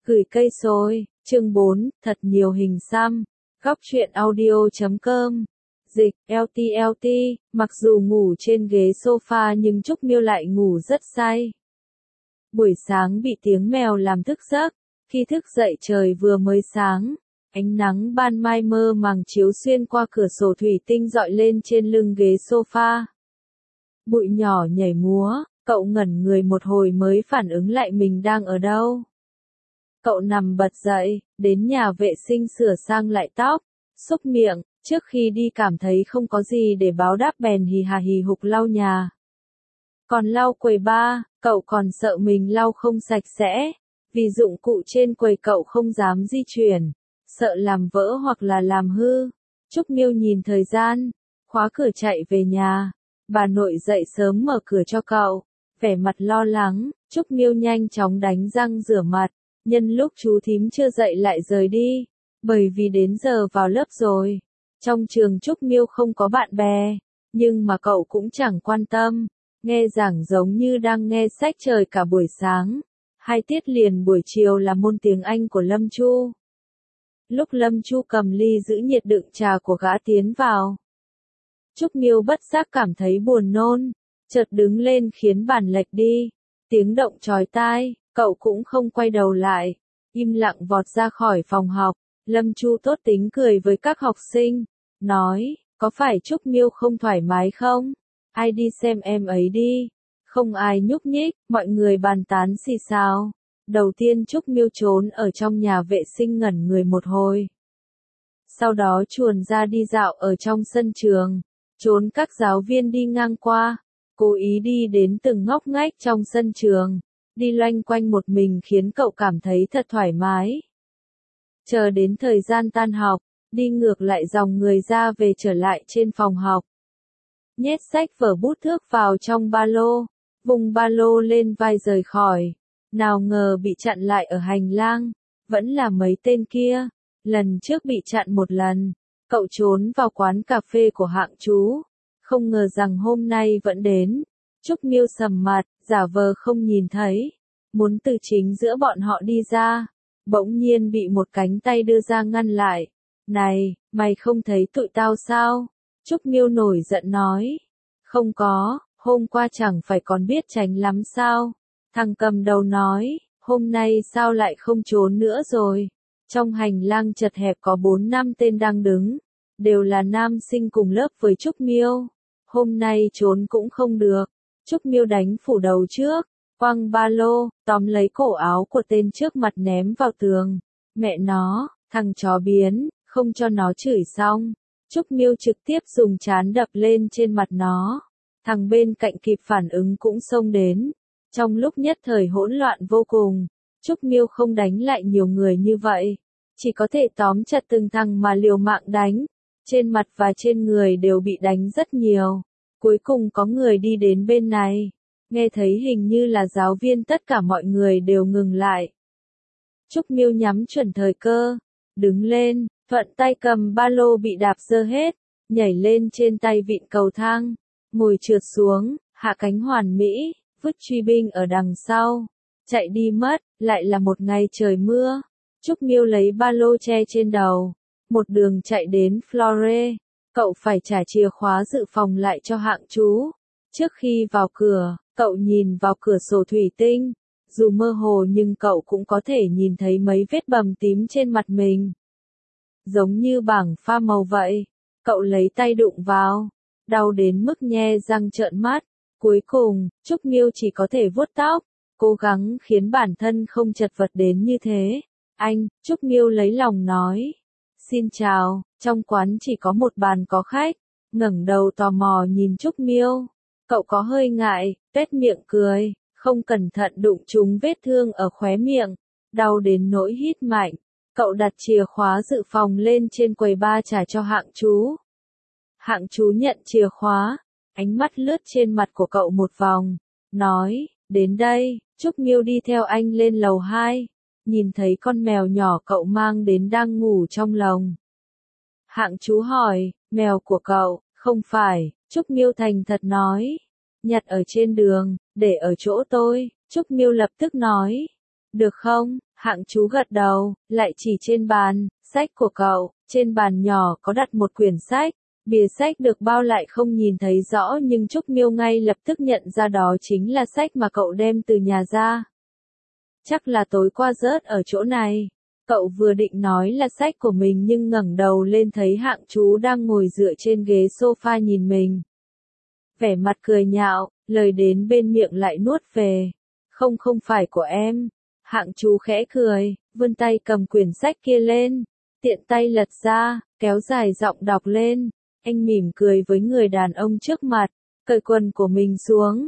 Gửi cây xôi, chương 4, thật nhiều hình xăm. Góc truyện audio.com. Dịch, LT, mặc dù ngủ trên ghế sofa nhưng Trúc Miêu lại ngủ rất say. Buổi sáng bị tiếng mèo làm thức giấc, khi thức dậy trời vừa mới sáng, ánh nắng ban mai mơ màng chiếu xuyên qua cửa sổ thủy tinh rọi lên trên lưng ghế sofa. Bụi nhỏ nhảy múa, cậu ngẩn người một hồi mới phản ứng lại mình đang ở đâu. Cậu nằm bật dậy, đến nhà vệ sinh sửa sang lại tóc, xúc miệng, trước khi đi cảm thấy không có gì để báo đáp bèn hì hà hì hục lau nhà. Còn lau quầy bar, cậu còn sợ mình lau không sạch sẽ, vì dụng cụ trên quầy cậu không dám di chuyển, sợ làm vỡ hoặc là làm hư. Trúc Miêu nhìn thời gian, khóa cửa chạy về nhà. Bà nội dậy sớm mở cửa cho cậu, vẻ mặt lo lắng. Trúc Miêu nhanh chóng đánh răng rửa mặt, nhân lúc chú thím chưa dậy lại rời đi, bởi vì đến giờ vào lớp rồi. Trong trường Trúc Miêu không có bạn bè, nhưng mà cậu cũng chẳng quan tâm, nghe giảng giống như đang nghe sách trời cả buổi sáng. 2 tiết liền buổi chiều là môn tiếng Anh của Lâm Chu. Lúc Lâm Chu cầm ly giữ nhiệt đựng trà của gã tiến vào, Trúc Miêu bất giác cảm thấy buồn nôn, chợt đứng lên khiến bàn lệch đi. Tiếng động chói tai, cậu cũng không quay đầu lại, im lặng vọt ra khỏi phòng học. Lâm Chu tốt tính cười với các học sinh, nói, có phải Trúc Miêu không thoải mái không? Ai đi xem em ấy đi. Không ai nhúc nhích, mọi người bàn tán xì xào. Đầu tiên Trúc Miêu trốn ở trong nhà vệ sinh ngẩn người một hồi. Sau đó chuồn ra đi dạo ở trong sân trường, trốn các giáo viên đi ngang qua, cố ý đi đến từng ngóc ngách trong sân trường, đi loanh quanh một mình khiến cậu cảm thấy thật thoải mái. Chờ đến thời gian tan học, đi ngược lại dòng người ra về trở lại trên phòng học. Nhét sách vở bút thước vào trong ba lô, vùng ba lô lên vai rời khỏi. Nào ngờ bị chặn lại ở hành lang, vẫn là mấy tên kia. Lần trước bị chặn một lần, cậu trốn vào quán cà phê của Hạng Chú, không ngờ rằng hôm nay vẫn đến. Trúc Miêu sầm mặt, giả vờ không nhìn thấy, muốn từ chính giữa bọn họ đi ra, bỗng nhiên bị một cánh tay đưa ra ngăn lại. Này, mày không thấy tụi tao sao? Trúc Miêu nổi giận nói. Không có, hôm qua chẳng phải còn biết tránh lắm sao? Thằng cầm đầu nói, hôm nay sao lại không trốn nữa rồi? Trong hành lang chật hẹp có 4-5 tên đang đứng, đều là nam sinh cùng lớp với Trúc Miêu. Hôm nay trốn cũng không được. Trúc Miêu đánh phủ đầu trước, quăng ba lô, tóm lấy cổ áo của tên trước mặt ném vào tường. Mẹ nó, thằng chó biến, không cho nó chửi xong. Trúc Miêu trực tiếp dùng trán đập lên trên mặt nó. Thằng bên cạnh kịp phản ứng cũng xông đến. Trong lúc nhất thời hỗn loạn vô cùng, Trúc Miêu không đánh lại nhiều người như vậy, chỉ có thể tóm chặt từng thằng mà liều mạng đánh. Trên mặt và trên người đều bị đánh rất nhiều. Cuối cùng có người đi đến bên này, nghe thấy hình như là giáo viên, tất cả mọi người đều ngừng lại. Trúc Miêu nhắm chuẩn thời cơ, đứng lên, thuận tay cầm ba lô bị đạp rơ hết, nhảy lên trên tay vịn cầu thang, ngồi trượt xuống, hạ cánh hoàn mỹ, vứt truy binh ở đằng sau, chạy đi mất. Lại là một ngày trời mưa. Trúc Miêu lấy ba lô che trên đầu, một đường chạy đến Flore. Cậu phải trả chìa khóa dự phòng lại cho Hạng Chú. Trước khi vào cửa, cậu nhìn vào cửa sổ thủy tinh. Dù mơ hồ nhưng cậu cũng có thể nhìn thấy mấy vết bầm tím trên mặt mình, giống như bảng pha màu vậy. Cậu lấy tay đụng vào, đau đến mức nhe răng trợn mắt. Cuối cùng, Trúc Miêu chỉ có thể vuốt tóc, cố gắng khiến bản thân không chật vật đến như thế. Anh, Trúc Miêu lấy lòng nói. Xin chào, trong quán chỉ có một bàn có khách. Ngẩng đầu tò mò nhìn Trúc Miêu. Cậu có hơi ngại, tuét miệng cười, không cẩn thận đụng trúng vết thương ở khóe miệng, đau đến nỗi hít mạnh. Cậu đặt chìa khóa dự phòng lên trên quầy bar trả cho Hạng Chú. Hạng Chú nhận chìa khóa, ánh mắt lướt trên mặt của cậu một vòng, nói, đến đây. Trúc Miêu đi theo anh lên lầu 2, nhìn thấy con mèo nhỏ cậu mang đến đang ngủ trong lồng. Hạng Chú hỏi, mèo của cậu? Không phải, Trúc Miêu thành thật nói. Nhặt ở trên đường, để ở chỗ tôi. Trúc Miêu lập tức nói. Được không? Hạng chú gật đầu, lại chỉ trên bàn, sách của cậu, trên bàn nhỏ có đặt một quyển sách. Bìa sách được bao lại không nhìn thấy rõ nhưng Trúc Miêu ngay lập tức nhận ra đó chính là sách mà cậu đem từ nhà ra. Chắc là tối qua rớt ở chỗ này. Cậu vừa định nói là sách của mình nhưng ngẩng đầu lên thấy Hạng chú đang ngồi dựa trên ghế sofa nhìn mình. Vẻ mặt cười nhạo, lời đến bên miệng lại nuốt về. Không phải của em. Hạng chú khẽ cười, vươn tay cầm quyển sách kia lên. Tiện tay lật ra, kéo dài giọng đọc lên. Anh mỉm cười với người đàn ông trước mặt, cởi quần của mình xuống.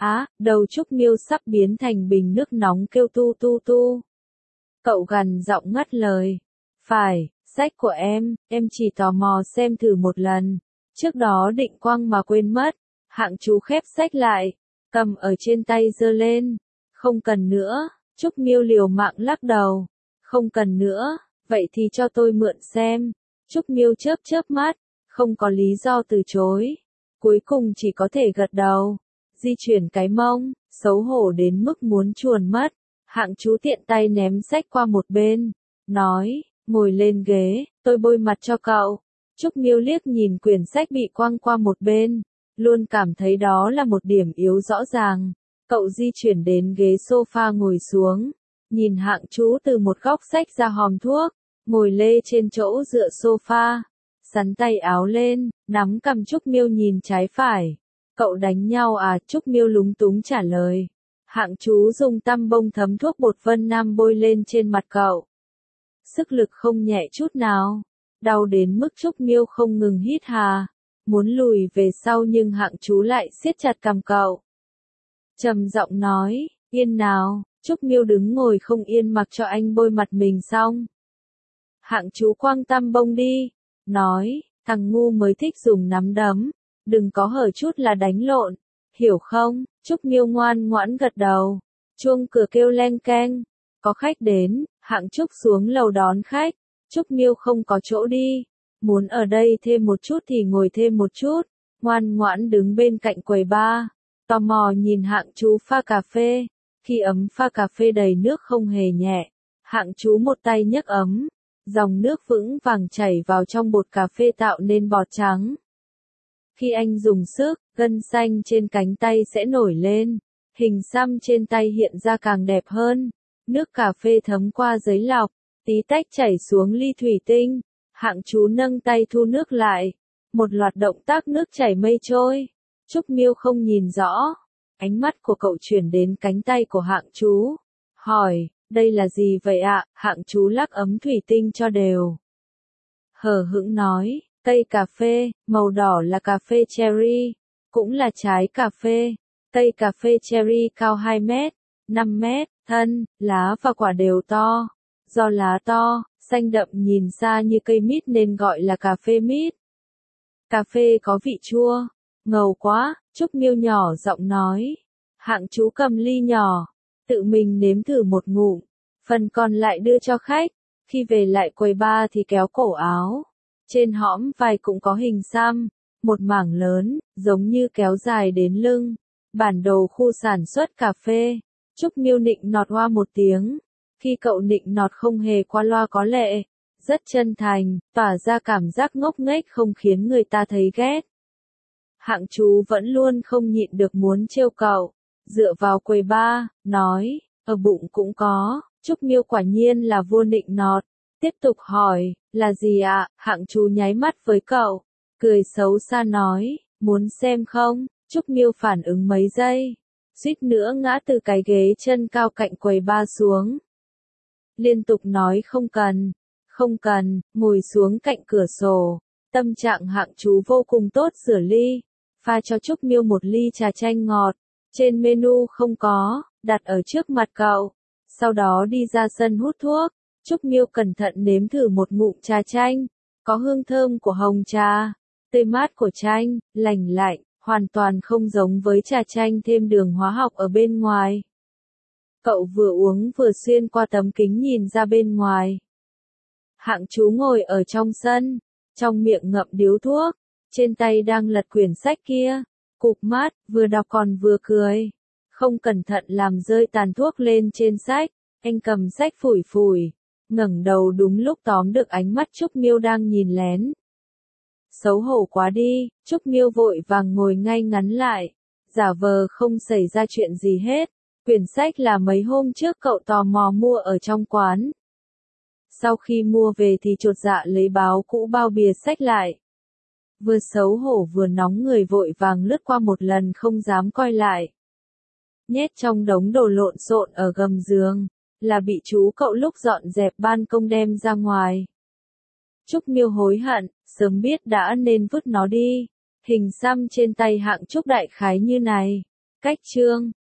Đầu Trúc Miêu sắp biến thành bình nước nóng kêu tu tu tu. Cậu gằn giọng ngắt lời. Phải, sách của em chỉ tò mò xem thử một lần. Trước đó định quăng mà quên mất. Hạng chú khép sách lại, cầm ở trên tay giơ lên. Không cần nữa, Trúc Miêu liều mạng lắc đầu. Không cần nữa, vậy thì cho tôi mượn xem. Trúc Miêu chớp mắt, không có lý do từ chối. Cuối cùng chỉ có thể gật đầu. Di chuyển cái mông, xấu hổ đến mức muốn chuồn mất. Hạng chú tiện tay ném sách qua một bên. Nói, ngồi lên ghế, tôi bôi mặt cho cậu. Trúc Miêu liếc nhìn quyển sách bị quăng qua một bên. Luôn cảm thấy đó là một điểm yếu rõ ràng. Cậu di chuyển đến ghế sofa ngồi xuống. Nhìn Hạng chú từ một góc xách ra hòm thuốc. Ngồi lê trên chỗ dựa sofa. Sắn tay áo lên, nắm cầm Trúc Miêu nhìn trái phải. Cậu đánh nhau à? Trúc Miêu lúng túng trả lời. Hạng chú dùng tăm bông thấm thuốc bột Vân Nam bôi lên trên mặt cậu. Sức lực không nhẹ chút nào. Đau đến mức Trúc Miêu không ngừng hít hà. Muốn lùi về sau nhưng Hạng chú lại siết chặt cằm cậu. Trầm giọng nói, yên nào. Trúc Miêu đứng ngồi không yên mặc cho anh bôi mặt mình xong. Hạng chú quăng tăm bông đi. Nói, thằng ngu mới thích dùng nắm đấm. Đừng có hở chút là đánh lộn. Hiểu không? Trúc Miêu ngoan ngoãn gật đầu. Chuông cửa kêu leng keng. Có khách đến, Hạng Trúc xuống lầu đón khách. Trúc Miêu không có chỗ đi. Muốn ở đây thêm một chút thì ngồi thêm một chút. Ngoan ngoãn đứng bên cạnh quầy bar. Tò mò nhìn Hạng chú pha cà phê. Khi ấm pha cà phê đầy nước không hề nhẹ. Hạng chú một tay nhấc ấm. Dòng nước vững vàng chảy vào trong bột cà phê tạo nên bọt trắng. Khi anh dùng sức, gân xanh trên cánh tay sẽ nổi lên. Hình xăm trên tay hiện ra càng đẹp hơn. Nước cà phê thấm qua giấy lọc, tí tách chảy xuống ly thủy tinh. Hạng chú nâng tay thu nước lại. Một loạt động tác nước chảy mây trôi. Trúc Miêu không nhìn rõ. Ánh mắt của cậu chuyển đến cánh tay của Hạng chú. Hỏi, đây là gì vậy ạ? Hạng chú lắc ấm thủy tinh cho đều. Hờ hững nói, cây cà phê, màu đỏ là cà phê cherry, cũng là trái cà phê. Cây cà phê cherry cao 2 mét, 5 mét, thân, lá và quả đều to. Do lá to, xanh đậm nhìn xa như cây mít nên gọi là cà phê mít. Cà phê có vị chua, ngầu quá, Trúc Miêu nhỏ giọng nói. Hạng chú cầm ly nhỏ, tự mình nếm thử một ngụm, phần còn lại đưa cho khách. Khi về lại quầy bar thì kéo cổ áo. Trên hõm vai cũng có hình xăm, một mảng lớn, giống như kéo dài đến lưng. Bản đồ khu sản xuất cà phê. Trúc Miêu nịnh nọt hoa một tiếng. Khi cậu nịnh nọt không hề qua loa có lệ, rất chân thành, tỏa ra cảm giác ngốc nghếch không khiến người ta thấy ghét. Hạng chú vẫn luôn không nhịn được muốn trêu cậu. Dựa vào quầy bar, nói, ở bụng cũng có. Trúc Miêu quả nhiên là vua nịnh nọt. Tiếp tục hỏi, là gì ạ? Hạng chú nháy mắt với cậu, cười xấu xa nói, muốn xem không? Trúc Miêu phản ứng mấy giây, suýt nữa ngã từ cái ghế chân cao cạnh quầy bar xuống. Liên tục nói không cần, ngồi xuống cạnh cửa sổ. Tâm trạng Hạng chú vô cùng tốt, rửa ly, pha cho Trúc Miêu một ly trà chanh ngọt. Trên menu không có, đặt ở trước mặt cậu. Sau đó đi ra sân hút thuốc. Trúc Miêu cẩn thận nếm thử một ngụm trà chanh, có hương thơm của hồng trà, tươi mát của chanh, lành lạnh, hoàn toàn không giống với trà chanh thêm đường hóa học ở bên ngoài. Cậu vừa uống vừa xuyên qua tấm kính nhìn ra bên ngoài. Hạng chú ngồi ở trong sân, trong miệng ngậm điếu thuốc, trên tay đang lật quyển sách kia, cụp mắt, vừa đọc còn vừa cười. Không cẩn thận làm rơi tàn thuốc lên trên sách. Anh cầm sách phủi phủi, ngẩng đầu đúng lúc tóm được ánh mắt Trúc Miêu đang nhìn lén. Xấu hổ quá đi, Trúc Miêu vội vàng ngồi ngay ngắn lại, giả vờ không xảy ra chuyện gì hết. Quyển sách là mấy hôm trước cậu tò mò mua ở trong quán. Sau khi mua về thì chột dạ lấy báo cũ bao bìa sách lại. Vừa xấu hổ vừa nóng người vội vàng lướt qua một lần không dám coi lại. Nhét trong đống đồ lộn xộn ở gầm giường, là bị chú cậu lúc dọn dẹp ban công đem ra ngoài. Trúc Miêu hối hận, sớm biết đã nên vứt nó đi. Hình xăm trên tay hạng Trúc đại khái như này. Cách chương